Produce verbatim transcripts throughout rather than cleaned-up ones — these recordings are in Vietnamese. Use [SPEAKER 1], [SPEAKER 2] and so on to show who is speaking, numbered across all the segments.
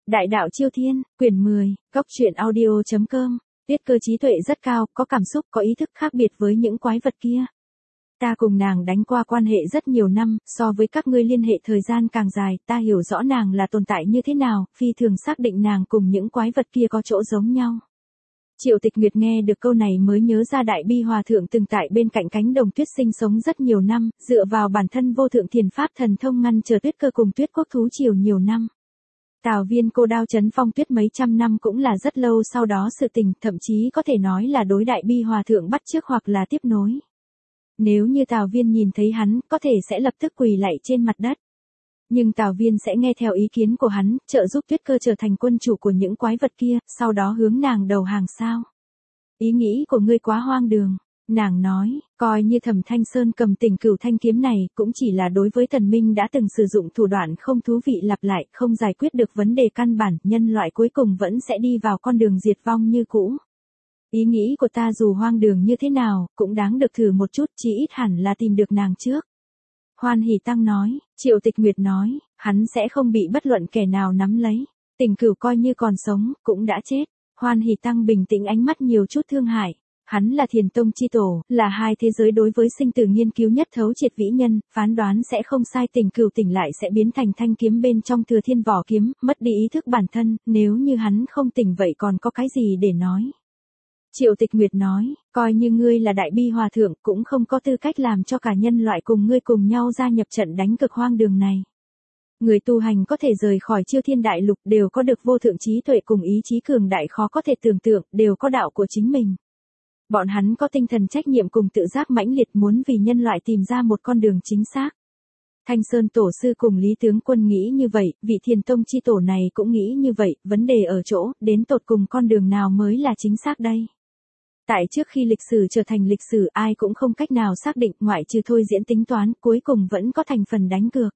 [SPEAKER 1] Đại đạo Chiêu Thiên, quyển mười, góc truyện audio chấm com. Tuyết Cơ trí tuệ rất cao, có cảm xúc, có ý thức khác biệt với những quái vật kia. Ta cùng nàng đánh qua quan hệ rất nhiều năm, so với các ngươi liên hệ thời gian càng dài, ta hiểu rõ nàng là tồn tại như thế nào, phi thường xác định nàng cùng những quái vật kia có chỗ giống nhau. Triệu Tịch Nguyệt nghe được câu này mới nhớ ra Đại Bi Hòa Thượng từng tại bên cạnh cánh đồng tuyết sinh sống rất nhiều năm, dựa vào bản thân vô thượng thiền pháp thần thông ngăn trở Tuyết Cơ cùng Tuyết Quốc thú triều nhiều năm. Tào Viên cô đao chấn phong tuyết mấy trăm năm cũng là rất lâu sau đó sự tình, thậm chí có thể nói là đối Đại Bi Hòa Thượng bắt chước hoặc là tiếp nối. Nếu như Tào Viên nhìn thấy hắn, có thể sẽ lập tức quỳ lạy trên mặt đất. Nhưng Tào Viên sẽ nghe theo ý kiến của hắn, trợ giúp Tuyết Cơ trở thành quân chủ của những quái vật kia, sau đó hướng nàng đầu hàng sao. Ý nghĩ của ngươi quá hoang đường. Nàng nói, coi như Thẩm Thanh Sơn cầm Tình Cửu thanh kiếm này, cũng chỉ là đối với Tần Minh đã từng sử dụng thủ đoạn không thú vị lặp lại, không giải quyết được vấn đề căn bản, nhân loại cuối cùng vẫn sẽ đi vào con đường diệt vong như cũ. Ý nghĩ của ta dù hoang đường như thế nào, cũng đáng được thử một chút, chí ít hẳn là tìm được nàng trước. Hoan Hỷ Tăng nói, Triệu Tịch Nguyệt nói, hắn sẽ không bị bất luận kẻ nào nắm lấy. Tình Cửu coi như còn sống, cũng đã chết. Hoan Hỷ Tăng bình tĩnh, ánh mắt nhiều chút thương hại. Hắn là Thiền Tông chi tổ, là hai thế giới đối với sinh tử nghiên cứu nhất thấu triệt vĩ nhân, phán đoán sẽ không sai. Tình Cửu tỉnh lại sẽ biến thành thanh kiếm bên trong Thừa Thiên vỏ kiếm, mất đi ý thức bản thân, nếu như hắn không tỉnh vậy còn có cái gì để nói. Triệu Tịch Nguyệt nói, coi như ngươi là Đại Bi Hòa Thượng, cũng không có tư cách làm cho cả nhân loại cùng ngươi cùng nhau gia nhập trận đánh cực hoang đường này. Người tu hành có thể rời khỏi Chiêu Thiên Đại Lục đều có được vô thượng trí tuệ cùng ý chí cường đại khó có thể tưởng tượng, đều có đạo của chính mình. Bọn hắn có tinh thần trách nhiệm cùng tự giác mãnh liệt, muốn vì nhân loại tìm ra một con đường chính xác. Thanh Sơn Tổ Sư cùng Lý Tướng Quân nghĩ như vậy, vị Thiền Tông chi tổ này cũng nghĩ như vậy, vấn đề ở chỗ, đến tột cùng con đường nào mới là chính xác đây. Tại trước khi lịch sử trở thành lịch sử, ai cũng không cách nào xác định, ngoại trừ thôi diễn tính toán, cuối cùng vẫn có thành phần đánh cược.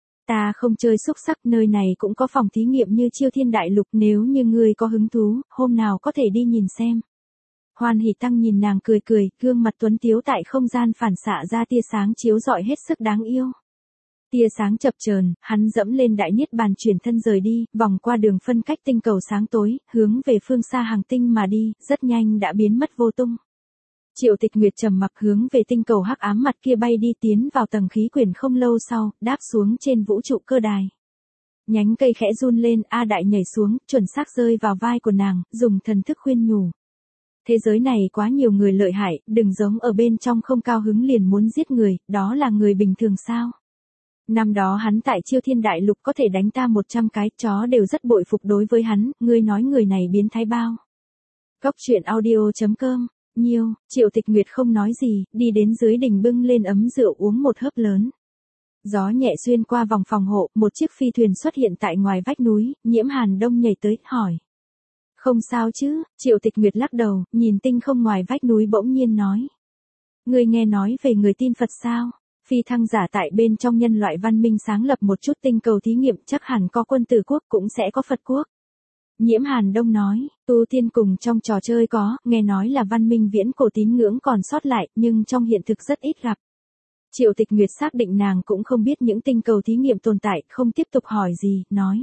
[SPEAKER 1] Ta không chơi xúc sắc, nơi này cũng có phòng thí nghiệm như Chiêu Thiên Đại Lục, nếu như ngươi có hứng thú, hôm nào có thể đi nhìn xem. Hoan Hỷ Tăng nhìn nàng cười cười, gương mặt tuấn tiếu tại không gian phản xạ ra tia sáng chiếu rọi hết sức đáng yêu. Tia sáng chập chờn, hắn dẫm lên đại niết bàn chuyển thân rời đi, vòng qua đường phân cách tinh cầu sáng tối, hướng về phương xa hàng tinh mà đi, rất nhanh đã biến mất vô tung. Triệu Tịch Nguyệt trầm mặc hướng về tinh cầu hắc ám mặt kia bay đi, tiến vào tầng khí quyển không lâu sau, đáp xuống trên vũ trụ cơ đài. Nhánh cây khẽ run lên, A Đại nhảy xuống, chuẩn xác rơi vào vai của nàng, dùng thần thức khuyên nhủ. Thế giới này quá nhiều người lợi hại, đừng giống ở bên trong không cao hứng liền muốn giết người, đó là người bình thường sao? Năm đó hắn tại Chiêu Thiên Đại Lục có thể đánh ta một trăm cái, chó đều rất bội phục đối với hắn, ngươi nói người này biến thái bao. Góc truyện audio chấm com, nhiêu, Triệu Tịch Nguyệt không nói gì, đi đến dưới đỉnh bưng lên ấm rượu uống một hớp lớn. Gió nhẹ xuyên qua vòng phòng hộ, một chiếc phi thuyền xuất hiện tại ngoài vách núi, Nhiễm Hàn Đông nhảy tới, hỏi. Không sao chứ, Triệu Tịch Nguyệt lắc đầu, nhìn tinh không ngoài vách núi bỗng nhiên nói. Ngươi nghe nói về người tin Phật sao? Phi thăng giả tại bên trong nhân loại văn minh sáng lập một chút tinh cầu thí nghiệm, chắc hẳn có quân tử quốc cũng sẽ có Phật quốc. Nhiễm Hàn Đông nói, tu tiên cùng trong trò chơi có, nghe nói là văn minh viễn cổ tín ngưỡng còn sót lại, nhưng trong hiện thực rất ít gặp. Triệu Tịch Nguyệt xác định nàng cũng không biết những tinh cầu thí nghiệm tồn tại, không tiếp tục hỏi gì, nói.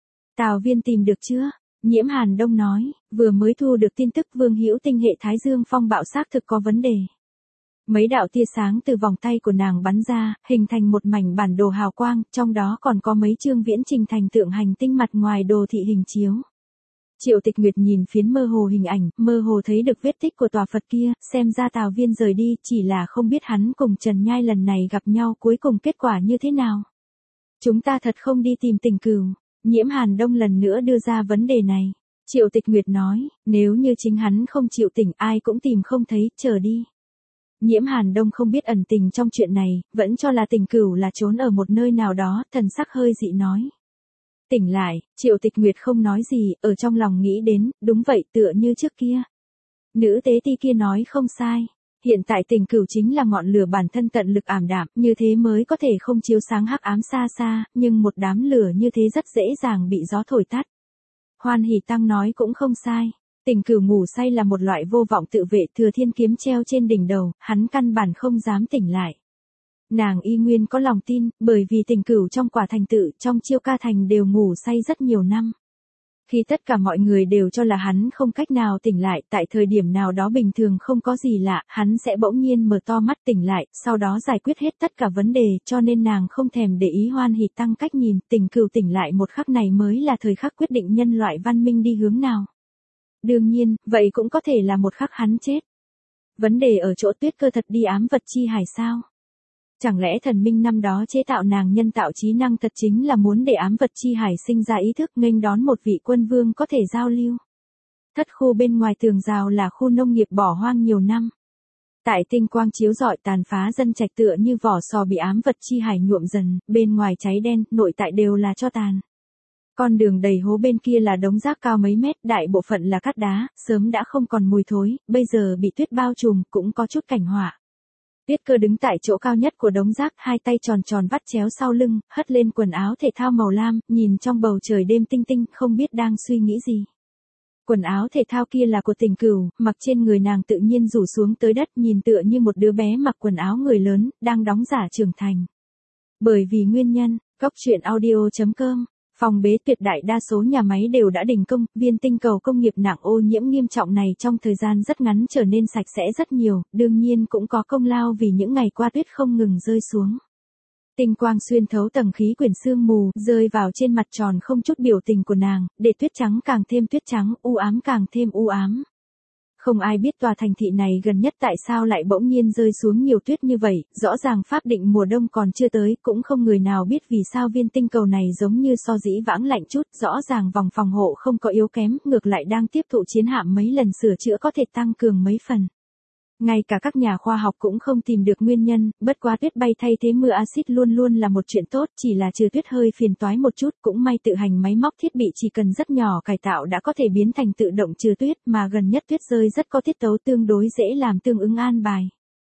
[SPEAKER 1] Tào Viên tìm được chưa? Nhiễm Hàn Đông nói, vừa mới thu được tin tức Vương Hữu tinh hệ Thái Dương phong bạo xác thực có vấn đề. Mấy đạo tia sáng từ vòng tay của nàng bắn ra, hình thành một mảnh bản đồ hào quang, trong đó còn có mấy chương viễn trình thành tượng hành tinh mặt ngoài đồ thị hình chiếu. Triệu Tịch Nguyệt nhìn phiến mơ hồ hình ảnh, mơ hồ thấy được vết tích của tòa Phật kia, xem ra Tào Viên rời đi, chỉ là không biết hắn cùng Trần Nhai lần này gặp nhau cuối cùng kết quả như thế nào. Chúng ta thật không đi tìm Tình Cửu. Nhiễm Hàn Đông lần nữa đưa ra vấn đề này. Triệu Tịch Nguyệt nói, nếu như chính hắn không chịu tỉnh ai cũng tìm không thấy, chờ đi. Nhiễm Hàn Đông không biết ẩn tình trong chuyện này, vẫn cho là Tình Cửu là trốn ở một nơi nào đó, thần sắc hơi dị nói. Tỉnh lại, Triệu Tịch Nguyệt không nói gì, ở trong lòng nghĩ đến, đúng vậy tựa như trước kia. Nữ tế ti kia nói không sai. Hiện tại Tình Cửu chính là ngọn lửa bản thân tận lực ảm đạm, như thế mới có thể không chiếu sáng hắc ám xa xa, nhưng một đám lửa như thế rất dễ dàng bị gió thổi tắt. Hoan Hỷ Tăng nói cũng không sai. Tình Cửu ngủ say là một loại vô vọng tự vệ, Thừa Thiên kiếm treo trên đỉnh đầu, hắn căn bản không dám tỉnh lại. Nàng y nguyên có lòng tin, bởi vì Tình Cửu trong quả thành tự, trong Chiêu Ca thành đều ngủ say rất nhiều năm. Khi tất cả mọi người đều cho là hắn không cách nào tỉnh lại, tại thời điểm nào đó bình thường không có gì lạ, hắn sẽ bỗng nhiên mở to mắt tỉnh lại, sau đó giải quyết hết tất cả vấn đề, cho nên nàng không thèm để ý Hoan Hỷ Tăng cách nhìn, Tình Cửu tỉnh lại một khắc này mới là thời khắc quyết định nhân loại văn minh đi hướng nào. Đương nhiên, vậy cũng có thể là một khắc hắn chết. Vấn đề ở chỗ Tuyết Cơ thật đi ám vật chi hải sao? Chẳng lẽ thần minh năm đó chế tạo nàng nhân tạo trí năng thật chính là muốn để ám vật chi hải sinh ra ý thức nghênh đón một vị quân vương có thể giao lưu? Thất khu bên ngoài tường rào là khu nông nghiệp bỏ hoang nhiều năm. Tại tinh quang chiếu rọi tàn phá dân trạch tựa như vỏ sò bị ám vật chi hải nhuộm dần, bên ngoài cháy đen, nội tại đều là tro tàn. Con đường đầy hố bên kia là đống rác cao mấy mét, đại bộ phận là cát đá, sớm đã không còn mùi thối, bây giờ bị tuyết bao trùm, cũng có chút cảnh họa. Tuyết Cơ đứng tại chỗ cao nhất của đống rác, hai tay tròn tròn vắt chéo sau lưng, hất lên quần áo thể thao màu lam, nhìn trong bầu trời đêm tinh tinh, không biết đang suy nghĩ gì. Quần áo thể thao kia là của Tình Cửu, mặc trên người nàng tự nhiên rủ xuống tới đất, nhìn tựa như một đứa bé mặc quần áo người lớn, đang đóng giả trưởng thành. Bởi vì nguyên nhân, góc truyện audio chấm com. Phòng bế tuyệt đại đa số nhà máy đều đã đình công, viên tinh cầu công nghiệp nặng ô nhiễm nghiêm trọng này trong thời gian rất ngắn trở nên sạch sẽ rất nhiều, đương nhiên cũng có công lao vì những ngày qua tuyết không ngừng rơi xuống. Tinh quang xuyên thấu tầng khí quyển sương mù, rơi vào trên mặt tròn không chút biểu tình của nàng, để tuyết trắng càng thêm tuyết trắng, u ám càng thêm u ám. Không ai biết tòa thành thị này gần nhất tại sao lại bỗng nhiên rơi xuống nhiều tuyết như vậy, rõ ràng pháp định mùa đông còn chưa tới, cũng không người nào biết vì sao viên tinh cầu này giống như so dĩ vãng lạnh chút, rõ ràng vòng phòng hộ không có yếu kém, ngược lại đang tiếp thụ chiến hạm mấy lần sửa chữa có thể tăng cường mấy phần. Ngay cả các nhà khoa học cũng không tìm được nguyên nhân, bất quá tuyết bay thay thế mưa axit luôn luôn là một chuyện tốt, chỉ là trừ tuyết hơi phiền toái một chút, cũng may tự hành máy móc thiết bị chỉ cần rất nhỏ cải tạo đã có thể biến thành tự động trừ tuyết, mà gần nhất tuyết rơi rất có tiết tấu tương đối dễ làm tương ứng an bài.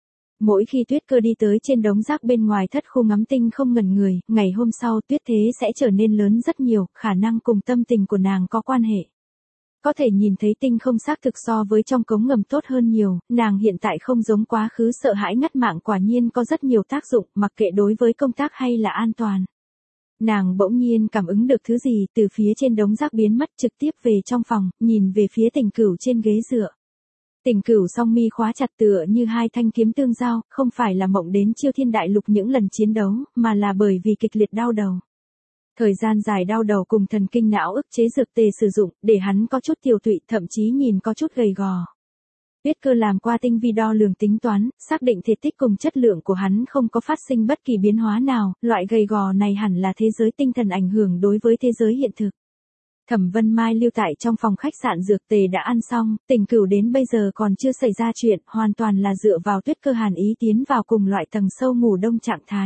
[SPEAKER 1] Mỗi khi Tuyết Cơ đi tới trên đống rác bên ngoài thất khu ngắm tinh không ngẩn người, ngày hôm sau tuyết thế sẽ trở nên lớn rất nhiều, khả năng cùng tâm tình của nàng có quan hệ. Có thể nhìn thấy tinh không xác thực so với trong cống ngầm tốt hơn nhiều, nàng hiện tại không giống quá khứ sợ hãi ngắt mạng, quả nhiên có rất nhiều tác dụng, mặc kệ đối với công tác hay là an toàn. Nàng bỗng nhiên cảm ứng được thứ gì từ phía trên đống rác biến mất, trực tiếp về trong phòng, nhìn về phía Tình Cửu trên ghế dựa. Tình Cửu song mi khóa chặt tựa như hai thanh kiếm tương giao, không phải là mộng đến Chiêu Thiên Đại Lục những lần chiến đấu, mà là bởi vì kịch liệt đau đầu. Thời gian dài đau đầu cùng thần kinh não ức chế dược tề sử dụng, để hắn có chút tiểu tụy, thậm chí nhìn có chút gầy gò. Tuyết Cơ làm qua tinh vi đo lường tính toán, xác định thể tích cùng chất lượng của hắn không có phát sinh bất kỳ biến hóa nào, loại gầy gò này hẳn là thế giới tinh thần ảnh hưởng đối với thế giới hiện thực. Thẩm Vân Mai lưu tại trong phòng khách sạn dược tề đã ăn xong, Tình Cửu đến bây giờ còn chưa xảy ra chuyện, hoàn toàn là dựa vào Tuyết Cơ hàn ý tiến vào cùng loại tầng sâu ngủ đông trạng thái.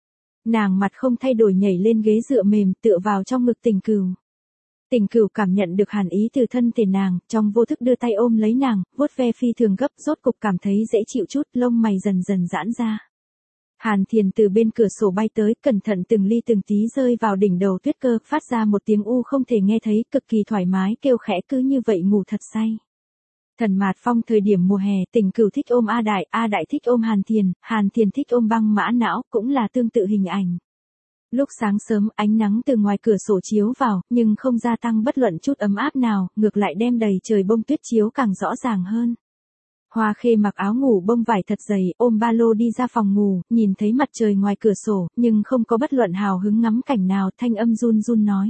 [SPEAKER 1] Nàng mặt không thay đổi nhảy lên ghế dựa mềm, tựa vào trong ngực Tình Cửu. Tình Cửu cảm nhận được hàn ý từ thân thể nàng, trong vô thức đưa tay ôm lấy nàng, vuốt ve phi thường gấp, rốt cục cảm thấy dễ chịu chút, lông mày dần dần giãn ra. Hàn Thiền từ bên cửa sổ bay tới, cẩn thận từng ly từng tí rơi vào đỉnh đầu Tuyết Cơ, phát ra một tiếng u không thể nghe thấy, cực kỳ thoải mái, kêu khẽ cứ như vậy ngủ thật say. Thần Mạt Phong thời điểm mùa hè, Tình Cửu thích ôm A Đại, A Đại thích ôm Hàn Thiền, Hàn Thiền thích ôm Băng Mã Não, cũng là tương tự hình ảnh. Lúc sáng sớm, ánh nắng từ ngoài cửa sổ chiếu vào, nhưng không gia tăng bất luận chút ấm áp nào, ngược lại đem đầy trời bông tuyết chiếu càng rõ ràng hơn. Hoa Khê mặc áo ngủ bông vải thật dày, ôm ba lô đi ra phòng ngủ, nhìn thấy mặt trời ngoài cửa sổ, nhưng không có bất luận hào hứng ngắm cảnh nào, thanh âm run run nói.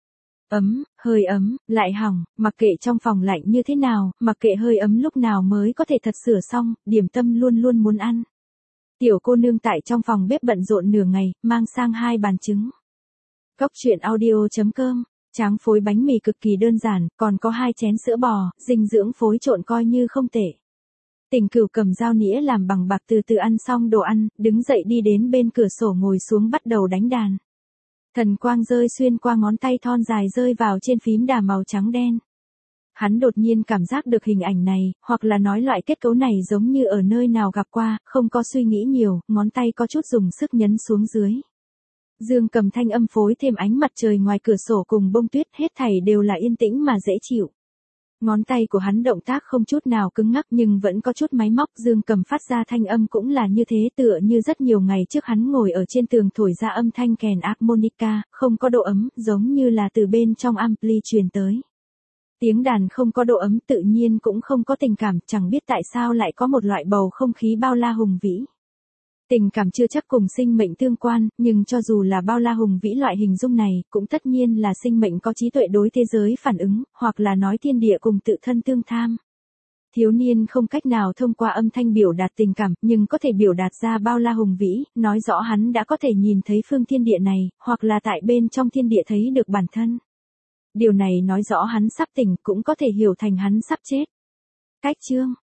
[SPEAKER 1] Ấm, hơi ấm, lại hỏng, mặc kệ trong phòng lạnh như thế nào, mặc kệ hơi ấm lúc nào mới có thể thật sửa xong, điểm tâm luôn luôn muốn ăn. Tiểu cô nương tại trong phòng bếp bận rộn nửa ngày, mang sang hai bàn trứng. Góc truyện audio chấm com, tráng phối bánh mì cực kỳ đơn giản, còn có hai chén sữa bò, dinh dưỡng phối trộn coi như không tệ. Tình Cửu cầm dao nĩa làm bằng bạc từ từ ăn xong đồ ăn, đứng dậy đi đến bên cửa sổ ngồi xuống bắt đầu đánh đàn. Thần quang rơi xuyên qua ngón tay thon dài rơi vào trên phím đàn màu trắng đen. Hắn đột nhiên cảm giác được hình ảnh này, hoặc là nói loại kết cấu này giống như ở nơi nào gặp qua, không có suy nghĩ nhiều, ngón tay có chút dùng sức nhấn xuống dưới. Dương cầm thanh âm phối thêm ánh mặt trời ngoài cửa sổ cùng bông tuyết, hết thảy đều là yên tĩnh mà dễ chịu. Ngón tay của hắn động tác không chút nào cứng ngắc nhưng vẫn có chút máy móc, Dương cầm phát ra thanh âm cũng là như thế, tựa như rất nhiều ngày trước hắn ngồi ở trên tường thổi ra âm thanh kèn harmonica, không có độ ấm, giống như là từ bên trong ampli truyền tới. Tiếng đàn không có độ ấm tự nhiên cũng không có tình cảm, chẳng biết tại sao lại có một loại bầu không khí bao la hùng vĩ. Tình cảm chưa chắc cùng sinh mệnh tương quan, nhưng cho dù là bao la hùng vĩ loại hình dung này, cũng tất nhiên là sinh mệnh có trí tuệ đối thế giới phản ứng, hoặc là nói thiên địa cùng tự thân tương tham. Thiếu niên không cách nào thông qua âm thanh biểu đạt tình cảm, nhưng có thể biểu đạt ra bao la hùng vĩ, nói rõ hắn đã có thể nhìn thấy phương thiên địa này, hoặc là tại bên trong thiên địa thấy được bản thân. Điều này nói rõ hắn sắp tỉnh, cũng có thể hiểu thành hắn sắp chết. Cách chương